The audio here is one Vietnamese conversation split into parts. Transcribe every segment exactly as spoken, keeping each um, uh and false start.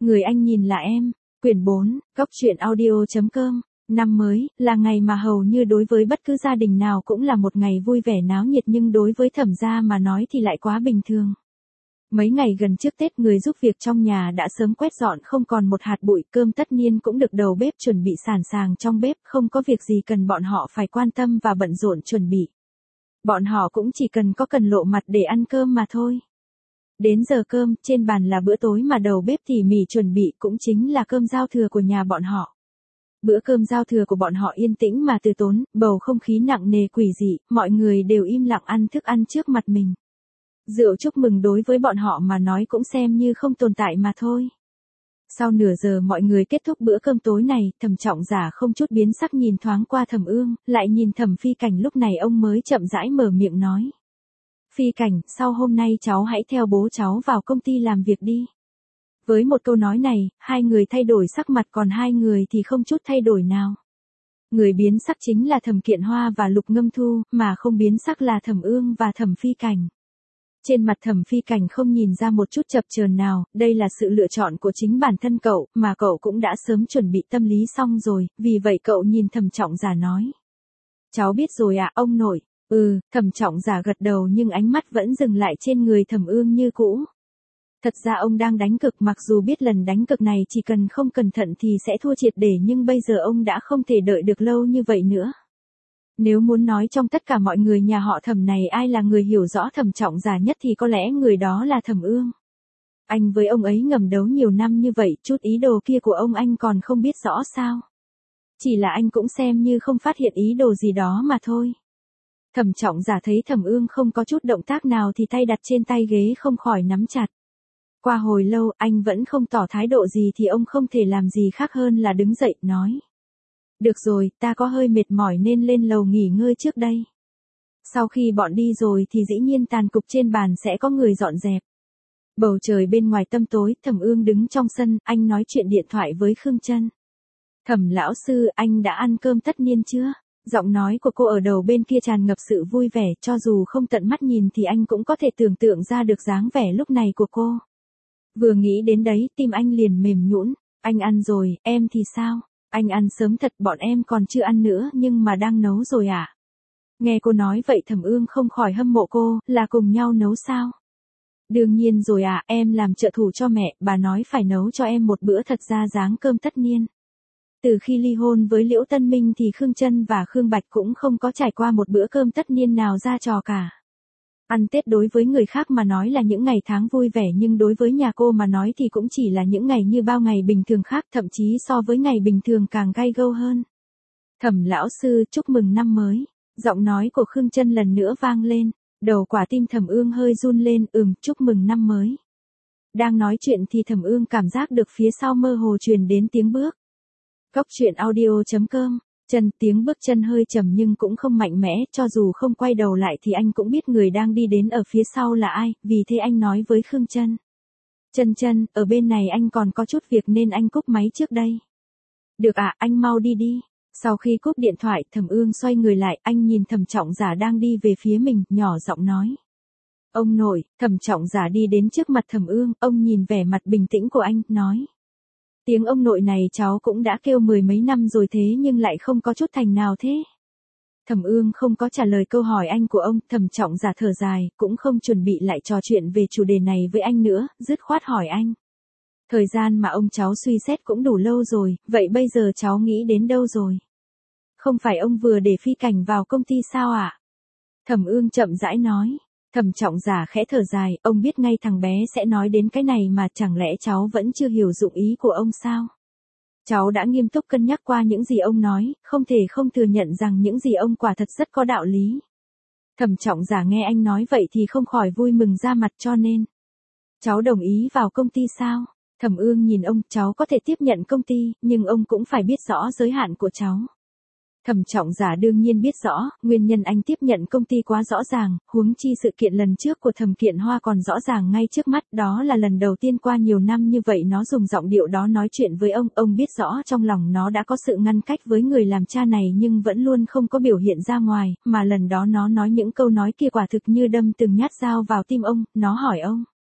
Người anh nhìn là em. Quyển bốn, Cốc truyện audio.com. Năm mới, là ngày mà hầu như đối với bất cứ gia đình nào cũng là một ngày vui vẻ náo nhiệt, nhưng đối với Thẩm gia mà nói thì lại quá bình thường. Mấy ngày gần trước Tết, người giúp việc trong nhà đã sớm quét dọn không còn một hạt bụi, cơm tất niên cũng được đầu bếp chuẩn bị sẵn sàng trong bếp, không có việc gì cần bọn họ phải quan tâm và bận rộn chuẩn bị. Bọn họ cũng chỉ cần có cần lộ mặt để ăn cơm mà thôi. Đến giờ cơm, trên bàn là bữa tối mà đầu bếp tỉ mỉ chuẩn bị, cũng chính là cơm giao thừa của nhà bọn họ. Bữa cơm giao thừa của bọn họ yên tĩnh mà từ tốn, bầu không khí nặng nề quỷ dị, mọi người đều im lặng ăn thức ăn trước mặt mình. Rượu chúc mừng đối với bọn họ mà nói cũng xem như không tồn tại mà thôi. Sau nửa giờ mọi người kết thúc bữa cơm tối này, Thẩm Trọng Giả không chút biến sắc nhìn thoáng qua Thẩm Ương, lại nhìn Thẩm Phi Cảnh, lúc này ông mới chậm rãi mở miệng nói. Phi Cảnh, sau hôm nay cháu hãy theo bố cháu vào công ty làm việc đi. Với một câu nói này, hai người thay đổi sắc mặt, còn hai người thì không chút thay đổi nào. Người biến sắc chính là Thẩm Kiện Hoa và Lục Ngâm Thu, mà không biến sắc là Thẩm Ương và Thẩm Phi Cảnh. Trên mặt Thẩm Phi Cảnh không nhìn ra một chút chập chờn nào, đây là sự lựa chọn của chính bản thân cậu, mà cậu cũng đã sớm chuẩn bị tâm lý xong rồi, vì vậy cậu nhìn Thẩm Trọng Giả nói. Cháu biết rồi ạ, ông nội. Ừ, Thẩm Trọng Giả gật đầu nhưng ánh mắt vẫn dừng lại trên người Thẩm Ương như cũ. Thật ra ông đang đánh cực, mặc dù biết lần đánh cực này chỉ cần không cẩn thận thì sẽ thua triệt để, nhưng bây giờ ông đã không thể đợi được lâu như vậy nữa. Nếu muốn nói trong tất cả mọi người nhà họ Thẩm này ai là người hiểu rõ Thẩm Trọng Giả nhất thì có lẽ người đó là Thẩm Ương. Anh với ông ấy ngầm đấu nhiều năm như vậy, chút ý đồ kia của ông anh còn không biết rõ sao? Chỉ là anh cũng xem như không phát hiện ý đồ gì đó mà thôi. Thẩm Trọng Giả thấy Thẩm Ương không có chút động tác nào thì tay đặt trên tay ghế không khỏi nắm chặt. Qua hồi lâu anh vẫn không tỏ thái độ gì thì ông không thể làm gì khác hơn là đứng dậy, nói. Được rồi, ta có hơi mệt mỏi nên lên lầu nghỉ ngơi trước đây. Sau khi bọn đi rồi thì dĩ nhiên tàn cục trên bàn sẽ có người dọn dẹp. Bầu trời bên ngoài tăm tối, Thẩm Ương đứng trong sân, anh nói chuyện điện thoại với Khương Trân. Thẩm lão sư, anh đã ăn cơm tất niên chưa? Giọng nói của cô ở đầu bên kia tràn ngập sự vui vẻ, cho dù không tận mắt nhìn thì anh cũng có thể tưởng tượng ra được dáng vẻ lúc này của cô. Vừa nghĩ đến đấy, tim anh liền mềm nhũn. Anh ăn rồi, em thì sao? Anh ăn sớm thật, bọn em còn chưa ăn nữa nhưng mà đang nấu rồi ạ. À? Nghe cô nói vậy Thẩm Ương không khỏi hâm mộ cô, là cùng nhau nấu sao? Đương nhiên rồi ạ, à, em làm trợ thủ cho mẹ, bà nói phải nấu cho em một bữa thật ra dáng cơm tất niên. Từ khi ly hôn với Liễu Tân Minh thì Khương Trân và Khương Bạch cũng không có trải qua một bữa cơm tất niên nào ra trò cả. Ăn Tết đối với người khác mà nói là những ngày tháng vui vẻ, nhưng đối với nhà cô mà nói thì cũng chỉ là những ngày như bao ngày bình thường khác, thậm chí so với ngày bình thường càng gay gâu hơn. Thẩm lão sư, chúc mừng năm mới. Giọng nói của Khương Trân lần nữa vang lên, đầu quả tim Thẩm Ương hơi run lên, ừm, chúc mừng năm mới. Đang nói chuyện thì Thẩm Ương cảm giác được phía sau mơ hồ truyền đến tiếng bước. Cốc truyện audio.com. Chân tiếng bước chân hơi trầm nhưng cũng không mạnh mẽ, cho dù không quay đầu lại thì anh cũng biết người đang đi đến ở phía sau là ai, vì thế anh nói với Khương Trân. Trân Trân, ở bên này anh còn có chút việc nên anh cúp máy trước đây. Được ạ, à, anh mau đi đi. Sau khi cúp điện thoại, Thẩm Ương xoay người lại, anh nhìn Thẩm Trọng Giả đang đi về phía mình, nhỏ giọng nói. Ông nội. Thẩm Trọng Giả đi đến trước mặt Thẩm Ương, ông nhìn vẻ mặt bình tĩnh của anh, nói. Tiếng ông nội này cháu cũng đã kêu mười mấy năm rồi thế nhưng lại không có chút thành nào thế. Thẩm Ương không có trả lời câu hỏi anh của ông, Thẩm Trọng Giả thở dài, cũng không chuẩn bị lại trò chuyện về chủ đề này với anh nữa, dứt khoát hỏi anh. Thời gian mà ông cháu suy xét cũng đủ lâu rồi, vậy bây giờ cháu nghĩ đến đâu rồi? Không phải ông vừa để Phi Cảnh vào công ty sao ạ? À? Thẩm Ương chậm rãi nói. Thẩm Trọng Giả khẽ thở dài, ông biết ngay thằng bé sẽ nói đến cái này mà, chẳng lẽ cháu vẫn chưa hiểu dụng ý của ông sao? Cháu đã nghiêm túc cân nhắc qua những gì ông nói, không thể không thừa nhận rằng những gì ông quả thật rất có đạo lý. Thẩm Trọng Giả nghe anh nói vậy thì không khỏi vui mừng ra mặt, cho nên. Cháu đồng ý vào công ty sao? Thẩm Ương nhìn ông, cháu có thể tiếp nhận công ty, nhưng ông cũng phải biết rõ giới hạn của cháu. Thẩm Trọng Giả đương nhiên biết rõ, nguyên nhân anh tiếp nhận công ty quá rõ ràng, huống chi sự kiện lần trước của Thẩm Kiện Hoa còn rõ ràng ngay trước mắt, đó là lần đầu tiên qua nhiều năm như vậy nó dùng giọng điệu đó nói chuyện với ông, ông biết rõ trong lòng nó đã có sự ngăn cách với người làm cha này nhưng vẫn luôn không có biểu hiện ra ngoài, mà lần đó nó nói những câu nói kia quả thực như đâm từng nhát dao vào tim ông, nó hỏi ông.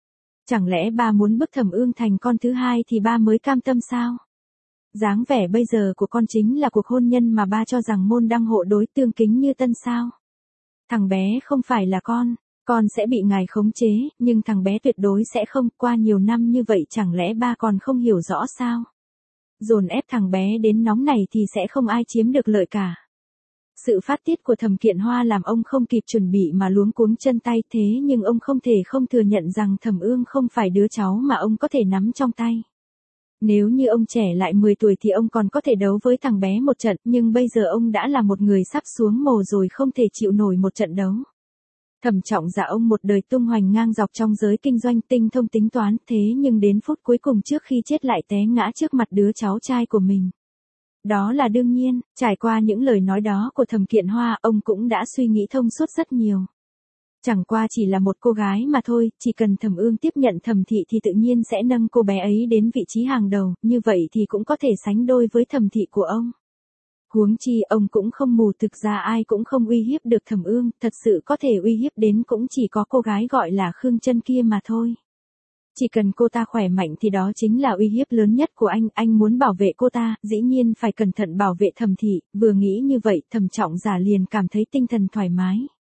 Chẳng lẽ ba muốn bức Thẩm Ương thành con thứ hai thì ba mới cam tâm sao? Dáng vẻ bây giờ của con chính là cuộc hôn nhân mà ba cho rằng môn đăng hộ đối tương kính như tân sao? Thằng bé không phải là con, con sẽ bị ngài khống chế, nhưng thằng bé tuyệt đối sẽ không, qua nhiều năm như vậy chẳng lẽ ba còn không hiểu rõ sao? Dồn ép thằng bé đến nóng này thì sẽ không ai chiếm được lợi cả. Sự phát tiết của Thẩm Kiện Hoa làm ông không kịp chuẩn bị mà luống cuống chân tay, thế nhưng ông không thể không thừa nhận rằng Thẩm Ương không phải đứa cháu mà ông có thể nắm trong tay. Nếu như ông trẻ lại mười tuổi thì ông còn có thể đấu với thằng bé một trận, nhưng bây giờ ông đã là một người sắp xuống mồ rồi, không thể chịu nổi một trận đấu. Thẩm Trọng Giả ông một đời tung hoành ngang dọc trong giới kinh doanh, tinh thông tính toán, thế nhưng đến phút cuối cùng trước khi chết lại té ngã trước mặt đứa cháu trai của mình. Đó là đương nhiên, trải qua những lời nói đó của Thẩm Kiện Hoa, ông cũng đã suy nghĩ thông suốt rất nhiều. Chẳng qua chỉ là một cô gái mà thôi, chỉ cần Thẩm Ương tiếp nhận Thẩm Thị thì tự nhiên sẽ nâng cô bé ấy đến vị trí hàng đầu, như vậy thì cũng có thể sánh đôi với Thẩm Thị của ông. Huống chi ông cũng không mù, thực ra ai cũng không uy hiếp được Thẩm Ương, thật sự có thể uy hiếp đến cũng chỉ có cô gái gọi là Khương Chân kia mà thôi. Chỉ cần cô ta khỏe mạnh thì đó chính là uy hiếp lớn nhất của anh, anh muốn bảo vệ cô ta, dĩ nhiên phải cẩn thận bảo vệ Thẩm Thị, vừa nghĩ như vậy Thẩm Trọng Giả liền cảm thấy tinh thần thoải mái.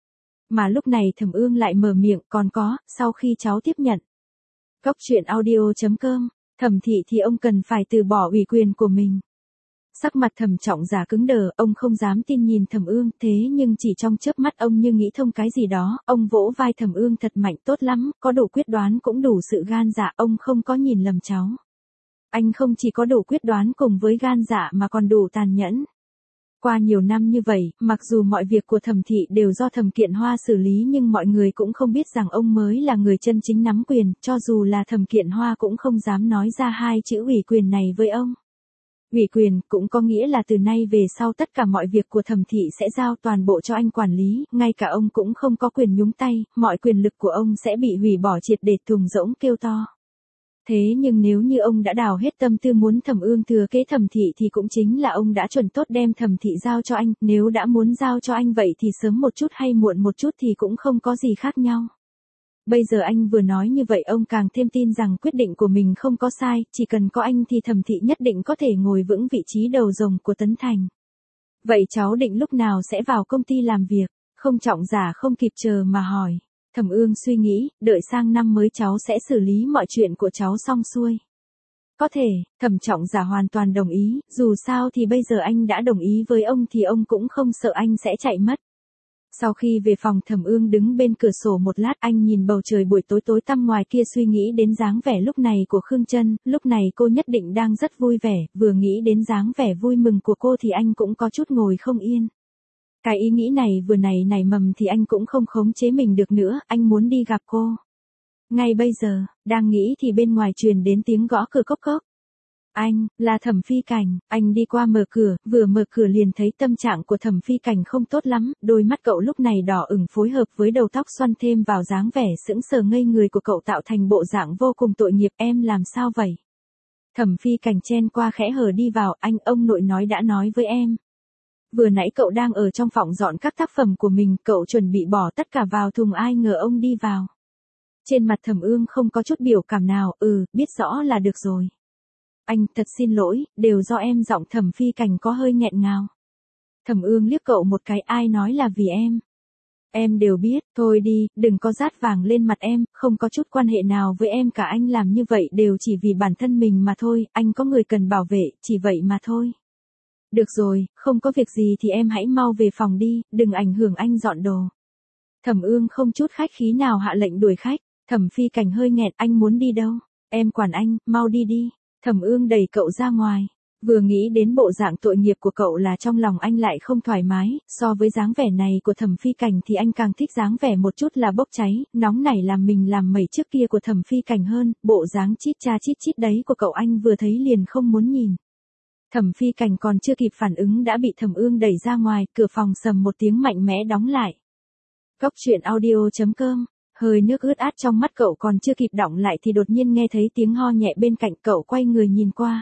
Mà lúc này Thẩm Ương lại mở miệng, còn có, sau khi cháu tiếp nhận Cốc truyện audio chấm com, Thẩm Thị thì ông cần phải từ bỏ ủy quyền của mình. Sắc mặt Thẩm Trọng Giả cứng đờ, ông không dám tin nhìn Thẩm Ương, thế nhưng chỉ trong chớp mắt ông như nghĩ thông cái gì đó, ông vỗ vai Thẩm Ương thật mạnh, tốt lắm, có đủ quyết đoán cũng đủ sự gan dạ, ông không có nhìn lầm cháu. Anh không chỉ có đủ quyết đoán cùng với gan dạ mà còn đủ tàn nhẫn. Qua nhiều năm như vậy, mặc dù mọi việc của Thẩm Thị đều do Thẩm Kiện Hoa xử lý nhưng mọi người cũng không biết rằng ông mới là người chân chính nắm quyền, cho dù là Thẩm Kiện Hoa cũng không dám nói ra hai chữ ủy quyền này với ông. Ủy quyền cũng có nghĩa là từ nay về sau tất cả mọi việc của Thẩm Thị sẽ giao toàn bộ cho anh quản lý, ngay cả ông cũng không có quyền nhúng tay, mọi quyền lực của ông sẽ bị hủy bỏ triệt để, thùng rỗng kêu to. Thế nhưng nếu như ông đã đào hết tâm tư muốn Thẩm Ương thừa kế Thẩm Thị thì cũng chính là ông đã chuẩn tốt đem Thẩm Thị giao cho anh, nếu đã muốn giao cho anh vậy thì sớm một chút hay muộn một chút thì cũng không có gì khác nhau. Bây giờ anh vừa nói như vậy ông càng thêm tin rằng quyết định của mình không có sai, chỉ cần có anh thì Thẩm Thị nhất định có thể ngồi vững vị trí đầu rồng của Tấn Thành. Vậy cháu định lúc nào sẽ vào công ty làm việc? Không Trọng Giả không kịp chờ mà hỏi. Thẩm Ương suy nghĩ, đợi sang năm mới cháu sẽ xử lý mọi chuyện của cháu xong xuôi. Có thể, Thẩm Trọng Giả hoàn toàn đồng ý, dù sao thì bây giờ anh đã đồng ý với ông thì ông cũng không sợ anh sẽ chạy mất. Sau khi về phòng Thẩm Ương đứng bên cửa sổ một lát, anh nhìn bầu trời buổi tối tối tăm ngoài kia, suy nghĩ đến dáng vẻ lúc này của Khương Chân, lúc này cô nhất định đang rất vui vẻ, vừa nghĩ đến dáng vẻ vui mừng của cô thì anh cũng có chút ngồi không yên. Cái ý nghĩ này vừa nảy nảy mầm thì anh cũng không khống chế mình được nữa, anh muốn đi gặp cô. Ngay bây giờ, đang nghĩ thì bên ngoài truyền đến tiếng gõ cửa cốc cốc. Anh, là Thẩm Phi Cảnh, anh đi qua mở cửa, vừa mở cửa liền thấy tâm trạng của Thẩm Phi Cảnh không tốt lắm, đôi mắt cậu lúc này đỏ ửng phối hợp với đầu tóc xoăn thêm vào dáng vẻ sững sờ ngây người của cậu tạo thành bộ dạng vô cùng tội nghiệp. Em làm sao vậy? Thẩm Phi Cảnh chen qua khẽ hở đi vào, anh, ông nội nói đã nói với em. Vừa nãy cậu đang ở trong phòng dọn các tác phẩm của mình, cậu chuẩn bị bỏ tất cả vào thùng, ai ngờ ông đi vào. Trên mặt Thẩm Ương không có chút biểu cảm nào, ừ, biết rõ là được rồi. Anh, thật xin lỗi, đều do em. Giọng Thẩm Phi Cảnh có hơi nghẹn ngào. Thẩm Ương liếc cậu một cái, ai nói là vì em. Em đều biết, thôi đi, đừng có dát vàng lên mặt em, không có chút quan hệ nào với em cả, anh làm như vậy đều chỉ vì bản thân mình mà thôi, anh có người cần bảo vệ, chỉ vậy mà thôi. Được rồi, không có việc gì thì em hãy mau về phòng đi, đừng ảnh hưởng anh dọn đồ. Thẩm Ương không chút khách khí nào hạ lệnh đuổi khách. Thẩm Phi Cảnh hơi nghẹn, anh muốn đi đâu? Em quản anh, mau đi đi. Thẩm Ương đẩy cậu ra ngoài. Vừa nghĩ đến bộ dạng tội nghiệp của cậu là trong lòng anh lại không thoải mái, so với dáng vẻ này của Thẩm Phi Cảnh thì anh càng thích dáng vẻ một chút là bốc cháy, nóng nảy làm mình làm mẩy trước kia của Thẩm Phi Cảnh hơn, bộ dáng chít cha chít chít đấy của cậu anh vừa thấy liền không muốn nhìn. Thẩm Phi Cảnh còn chưa kịp phản ứng đã bị Thẩm Ương đẩy ra ngoài, cửa phòng sầm một tiếng mạnh mẽ đóng lại. Cốc truyện audio chấm com. Hơi nước ướt át trong mắt cậu còn chưa kịp đọng lại thì đột nhiên nghe thấy tiếng ho nhẹ bên cạnh, cậu quay người nhìn qua.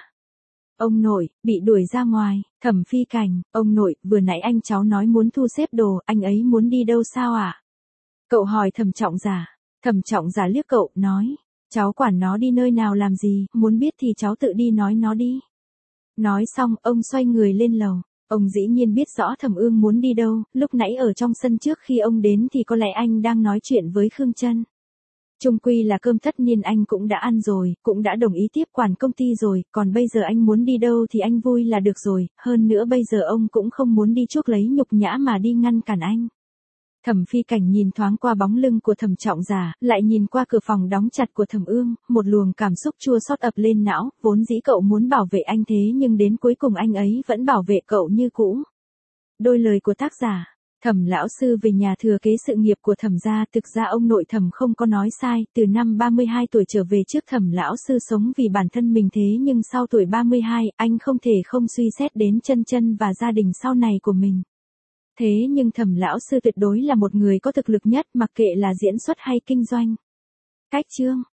Ông nội, bị đuổi ra ngoài. Thẩm Phi Cảnh, ông nội, vừa nãy anh cháu nói muốn thu xếp đồ, anh ấy muốn đi đâu sao ạ? À? Cậu hỏi Thẩm Trọng Giả. Thẩm Trọng Giả liếc cậu, nói. Cháu quản nó đi nơi nào làm gì, muốn biết thì cháu tự đi nói nó đi. Nói xong, ông xoay người lên lầu. Ông dĩ nhiên biết rõ Thẩm Ương muốn đi đâu, lúc nãy ở trong sân trước khi ông đến thì có lẽ anh đang nói chuyện với Khương Trân. Chung quy là cơm tất niên anh cũng đã ăn rồi, cũng đã đồng ý tiếp quản công ty rồi, còn bây giờ anh muốn đi đâu thì anh vui là được rồi, hơn nữa bây giờ ông cũng không muốn đi chuốc lấy nhục nhã mà đi ngăn cản anh. Thẩm Phi Cảnh nhìn thoáng qua bóng lưng của Thẩm Trọng Giả, lại nhìn qua cửa phòng đóng chặt của Thẩm Ương, một luồng cảm xúc chua xót ập lên não, vốn dĩ cậu muốn bảo vệ anh thế nhưng đến cuối cùng anh ấy vẫn bảo vệ cậu như cũ. Đôi lời của tác giả. Thẩm lão sư về nhà thừa kế sự nghiệp của Thẩm gia, thực ra ông nội Thẩm không có nói sai, từ năm ba mươi hai tuổi trở về trước Thẩm lão sư sống vì bản thân mình thế nhưng sau tuổi ba mươi hai, anh không thể không suy xét đến Chân Chân và gia đình sau này của mình. Thế nhưng Thẩm lão sư tuyệt đối là một người có thực lực nhất, mặc kệ là diễn xuất hay kinh doanh. Cách chương